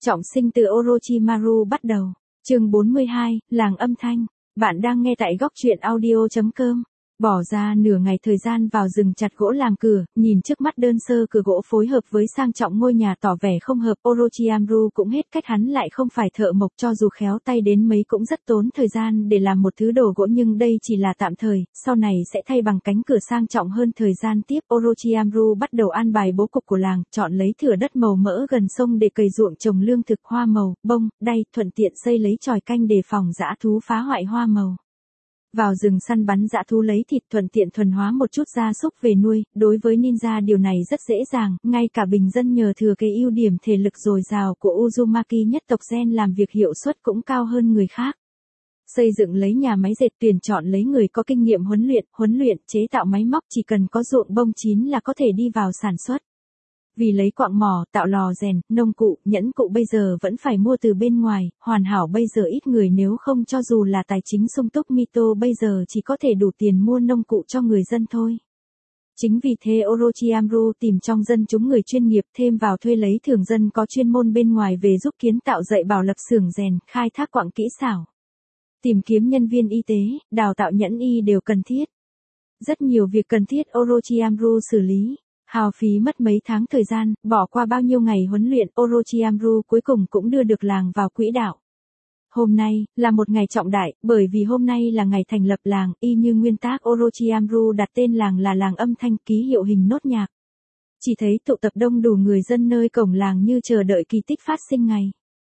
Trọng sinh từ Orochimaru bắt đầu. Chương 42, Làng âm thanh. Bạn đang nghe tại góc truyện audio.com. Bỏ ra nửa ngày thời gian vào rừng chặt gỗ làm cửa, nhìn trước mắt đơn sơ cửa gỗ phối hợp với sang trọng ngôi nhà tỏ vẻ không hợp, Orochimaru cũng hết cách, hắn lại không phải thợ mộc, cho dù khéo tay đến mấy cũng rất tốn thời gian để làm một thứ đồ gỗ, nhưng đây chỉ là tạm thời, sau này sẽ thay bằng cánh cửa sang trọng hơn. Thời gian tiếp, Orochimaru bắt đầu an bài bố cục của làng, chọn lấy thửa đất màu mỡ gần sông để cày ruộng trồng lương thực, hoa màu, bông, đay, thuận tiện xây lấy chòi canh đề phòng dã thú phá hoại hoa màu. Vào rừng săn bắn dã thú lấy thịt, thuận tiện thuần hóa một chút gia súc về nuôi, đối với ninja điều này rất dễ dàng, ngay cả bình dân nhờ thừa cái ưu điểm thể lực dồi dào của Uzumaki nhất tộc gen làm việc hiệu suất cũng cao hơn người khác. Xây dựng lấy nhà máy dệt, tuyển chọn lấy người có kinh nghiệm huấn luyện, chế tạo máy móc, chỉ cần có ruộng bông chín là có thể đi vào sản xuất. Vì lấy quặng mỏ, tạo lò rèn, nông cụ, nhẫn cụ bây giờ vẫn phải mua từ bên ngoài, hoàn hảo bây giờ ít người, nếu không cho dù là tài chính sung túc, Mito bây giờ chỉ có thể đủ tiền mua nông cụ cho người dân thôi. Chính vì thế Orochimaru tìm trong dân chúng người chuyên nghiệp, thêm vào thuê lấy thường dân có chuyên môn bên ngoài về giúp kiến tạo dạy bảo lập xưởng rèn, khai thác quặng kỹ xảo. Tìm kiếm nhân viên y tế, đào tạo nhẫn y đều cần thiết. Rất nhiều việc cần thiết Orochimaru xử lý. Hao phí mất mấy tháng thời gian, bỏ qua bao nhiêu ngày huấn luyện, Orochimaru cuối cùng cũng đưa được làng vào quỹ đạo. Hôm nay, là một ngày trọng đại, bởi vì hôm nay là ngày thành lập làng, y như nguyên tắc Orochimaru đặt tên làng là Làng Âm Thanh, ký hiệu hình nốt nhạc. Chỉ thấy tụ tập đông đủ người dân nơi cổng làng như chờ đợi kỳ tích phát sinh ngày.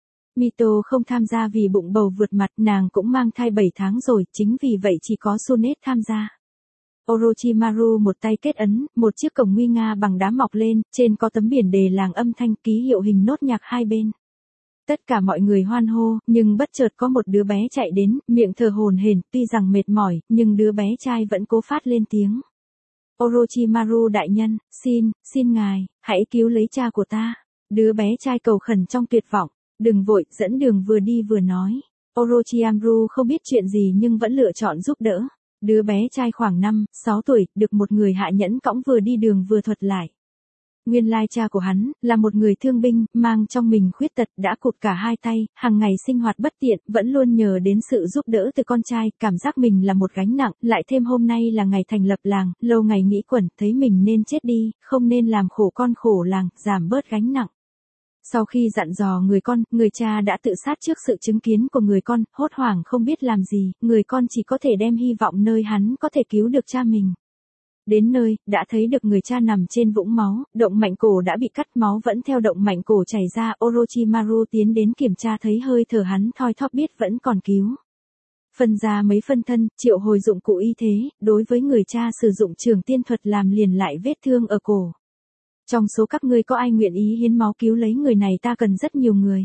Mito không tham gia vì bụng bầu vượt mặt, nàng cũng mang thai 7 tháng rồi, chính vì vậy chỉ có Sunet tham gia. Orochimaru một tay kết ấn, một chiếc cổng nguy nga bằng đá mọc lên, trên có tấm biển đề Làng Âm Thanh, ký hiệu hình nốt nhạc hai bên. Tất cả mọi người hoan hô, nhưng bất chợt có một đứa bé chạy đến, miệng thở hổn hển, tuy rằng mệt mỏi, nhưng đứa bé trai vẫn cố phát lên tiếng. Orochimaru đại nhân, xin ngài, hãy cứu lấy cha của ta. Đứa bé trai cầu khẩn trong tuyệt vọng. Đừng vội, dẫn đường vừa đi vừa nói. Orochimaru không biết chuyện gì nhưng vẫn lựa chọn giúp đỡ. Đứa bé trai khoảng 5-6 tuổi, được một người hạ nhẫn cõng vừa đi đường vừa thuật lại. Nguyên lai cha của hắn, là một người thương binh, mang trong mình khuyết tật, đã cụt cả hai tay, hàng ngày sinh hoạt bất tiện, vẫn luôn nhờ đến sự giúp đỡ từ con trai, cảm giác mình là một gánh nặng, lại thêm hôm nay là ngày thành lập làng, lâu ngày nghĩ quẩn, thấy mình nên chết đi, không nên làm khổ con khổ làng, giảm bớt gánh nặng. Sau khi dặn dò người con, người cha đã tự sát trước sự chứng kiến của người con, hốt hoảng không biết làm gì, người con chỉ có thể đem hy vọng nơi hắn có thể cứu được cha mình. Đến nơi, đã thấy được người cha nằm trên vũng máu, động mạch cổ đã bị cắt, máu vẫn theo động mạch cổ chảy ra. Orochimaru tiến đến kiểm tra, thấy hơi thở hắn thoi thóp, biết vẫn còn cứu. Phân ra mấy phân thân, triệu hồi dụng cụ y tế, đối với người cha sử dụng trường tiên thuật làm liền lại vết thương ở cổ. Trong số các ngươi có ai nguyện ý hiến máu cứu lấy người này, ta cần rất nhiều người.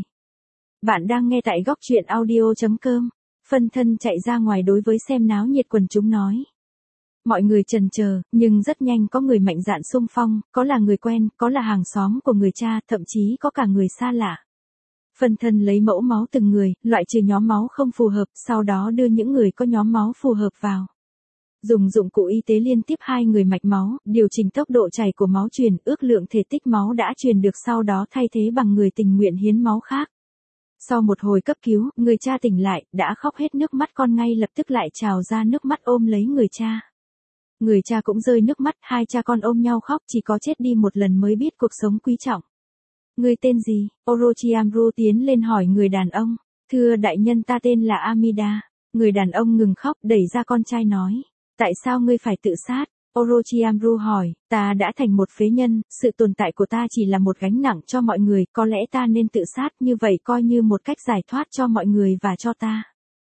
Bạn đang nghe tại góc truyện audio.com. Phân thân chạy ra ngoài đối với xem náo nhiệt quần chúng nói. Mọi người chần chờ, nhưng rất nhanh có người mạnh dạn xung phong, có là người quen, có là hàng xóm của người cha, thậm chí có cả người xa lạ. Phân thân lấy mẫu máu từng người, loại trừ nhóm máu không phù hợp, sau đó đưa những người có nhóm máu phù hợp vào. Dùng dụng cụ y tế liên tiếp 2 người mạch máu, điều chỉnh tốc độ chảy của máu truyền, ước lượng thể tích máu đã truyền được, sau đó thay thế bằng người tình nguyện hiến máu khác. Sau một hồi cấp cứu, người cha tỉnh lại, đã khóc hết nước mắt, con ngay lập tức lại trào ra nước mắt ôm lấy người cha. Người cha cũng rơi nước mắt, hai cha con ôm nhau khóc, chỉ có chết đi một lần mới biết cuộc sống quý trọng. Ngươi tên gì? Orochimaru tiến lên hỏi người đàn ông. Thưa đại nhân, ta tên là Amida. Người đàn ông ngừng khóc, đẩy ra con trai nói. Tại sao ngươi phải tự sát? Orochimaru hỏi, ta đã thành một phế nhân, sự tồn tại của ta chỉ là một gánh nặng cho mọi người, có lẽ ta nên tự sát, như vậy coi như một cách giải thoát cho mọi người và cho ta.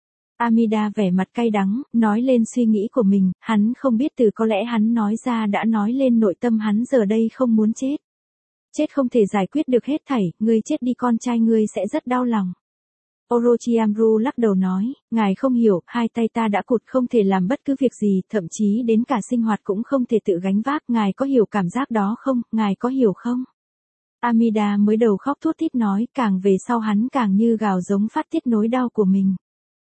Amida vẻ mặt cay đắng, nói lên suy nghĩ của mình, hắn không biết từ có lẽ hắn nói ra đã nói lên nội tâm hắn giờ đây không muốn chết. Chết không thể giải quyết được hết thảy, ngươi chết đi con trai ngươi sẽ rất đau lòng. Orochimaru lắc đầu nói, ngài không hiểu, hai tay ta đã cụt, không thể làm bất cứ việc gì, thậm chí đến cả sinh hoạt cũng không thể tự gánh vác, ngài có hiểu cảm giác đó không, ngài có hiểu không? Amida mới đầu khóc thút thít nói, càng về sau hắn càng như gào giống phát tiết nỗi đau của mình.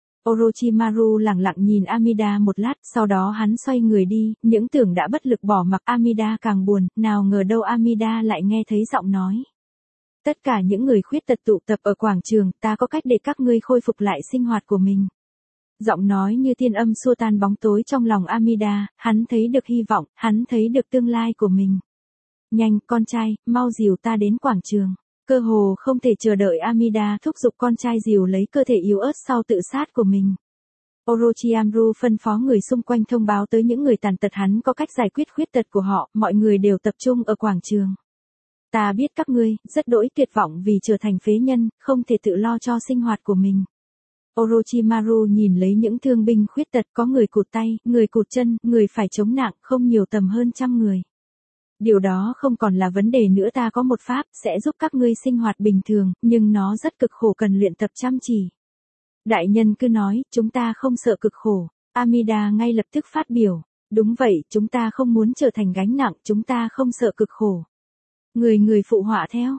Orochimaru lặng lặng nhìn Amida một lát, sau đó hắn xoay người đi, những tưởng đã bất lực bỏ mặc Amida càng buồn, nào ngờ đâu Amida lại nghe thấy giọng nói. Tất cả những người khuyết tật tụ tập ở quảng trường, ta có cách để các ngươi khôi phục lại sinh hoạt của mình. Giọng nói như thiên âm xua tan bóng tối trong lòng Amida, hắn thấy được hy vọng, hắn thấy được tương lai của mình. Nhanh, con trai, mau dìu ta đến quảng trường. Cơ hồ không thể chờ đợi Amida thúc giục con trai dìu lấy cơ thể yếu ớt sau tự sát của mình. Orochimaru phân phó người xung quanh thông báo tới những người tàn tật hắn có cách giải quyết khuyết tật của họ, mọi người đều tập trung ở quảng trường. Ta biết các ngươi, rất đỗi tuyệt vọng vì trở thành phế nhân, không thể tự lo cho sinh hoạt của mình. Orochimaru nhìn lấy những thương binh khuyết tật, có người cụt tay, người cụt chân, người phải chống nặng, không nhiều tầm hơn 100 người. Điều đó không còn là vấn đề nữa, ta có một pháp, sẽ giúp các ngươi sinh hoạt bình thường, nhưng nó rất cực khổ, cần luyện tập chăm chỉ. Đại nhân cứ nói, chúng ta không sợ cực khổ. Amida ngay lập tức phát biểu. Đúng vậy, chúng ta không muốn trở thành gánh nặng, chúng ta không sợ cực khổ. Người phụ họa theo.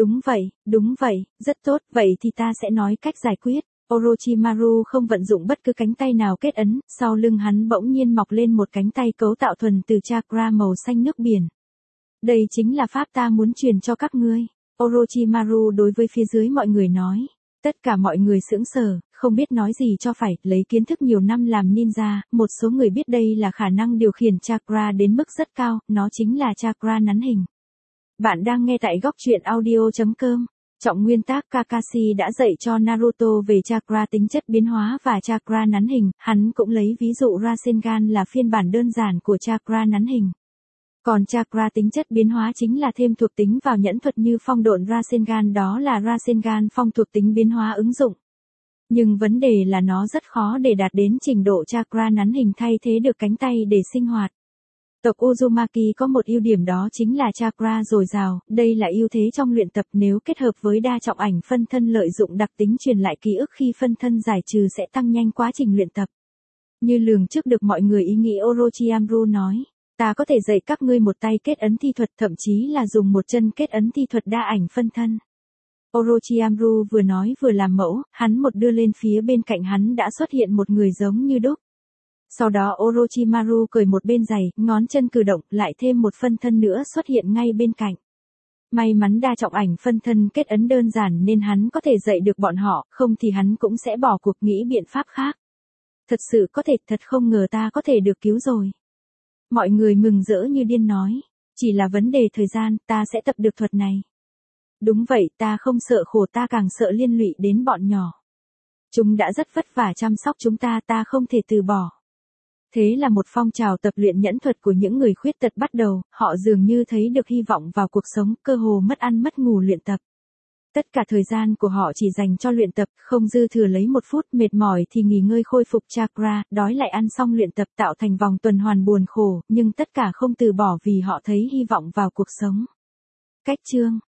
Đúng vậy, rất tốt, vậy thì ta sẽ nói cách giải quyết. Orochimaru không vận dụng bất cứ cánh tay nào kết ấn, sau lưng hắn bỗng nhiên mọc lên một cánh tay cấu tạo thuần từ chakra màu xanh nước biển. Đây chính là pháp ta muốn truyền cho các ngươi. Orochimaru đối với phía dưới mọi người nói. Tất cả mọi người sững sờ, không biết nói gì cho phải, lấy kiến thức nhiều năm làm ninja, một số người biết đây là khả năng điều khiển chakra đến mức rất cao, nó chính là chakra nắn hình. Bạn đang nghe tại góc truyện audio.com. Trọng nguyên tác Kakashi đã dạy cho Naruto về chakra tính chất biến hóa và chakra nắn hình, hắn cũng lấy ví dụ Rasengan là phiên bản đơn giản của chakra nắn hình. Còn chakra tính chất biến hóa chính là thêm thuộc tính vào nhẫn thuật như phong độn Rasengan, đó là Rasengan phong thuộc tính biến hóa ứng dụng. Nhưng vấn đề là nó rất khó để đạt đến trình độ chakra nắn hình thay thế được cánh tay để sinh hoạt. Tộc Uzumaki có một ưu điểm, đó chính là chakra dồi dào, đây là ưu thế trong luyện tập, nếu kết hợp với đa trọng ảnh phân thân lợi dụng đặc tính truyền lại ký ức khi phân thân giải trừ sẽ tăng nhanh quá trình luyện tập. Như lường trước được mọi người ý nghĩ, Orochimaru nói, ta có thể dạy các ngươi một tay kết ấn thi thuật, thậm chí là dùng một chân kết ấn thi thuật đa ảnh phân thân. Orochimaru vừa nói vừa làm mẫu, hắn một đưa lên phía bên cạnh hắn đã xuất hiện một người giống như đúc. Sau đó Orochimaru cởi một bên giày, ngón chân cử động, lại thêm một phân thân nữa xuất hiện ngay bên cạnh. May mắn đa trọng ảnh phân thân kết ấn đơn giản nên hắn có thể dạy được bọn họ, không thì hắn cũng sẽ bỏ cuộc nghĩ biện pháp khác. Thật sự có thể, thật không ngờ ta có thể được cứu rồi. Mọi người mừng rỡ như điên nói, chỉ là vấn đề thời gian, ta sẽ tập được thuật này. Đúng vậy, ta không sợ khổ, ta càng sợ liên lụy đến bọn nhỏ. Chúng đã rất vất vả chăm sóc chúng ta, ta không thể từ bỏ. Thế là một phong trào tập luyện nhẫn thuật của những người khuyết tật bắt đầu, họ dường như thấy được hy vọng vào cuộc sống, cơ hồ mất ăn mất ngủ luyện tập. Tất cả thời gian của họ chỉ dành cho luyện tập, không dư thừa lấy một phút, mệt mỏi thì nghỉ ngơi khôi phục chakra, đói lại ăn xong luyện tập, tạo thành vòng tuần hoàn buồn khổ, nhưng tất cả không từ bỏ vì họ thấy hy vọng vào cuộc sống. Cách chương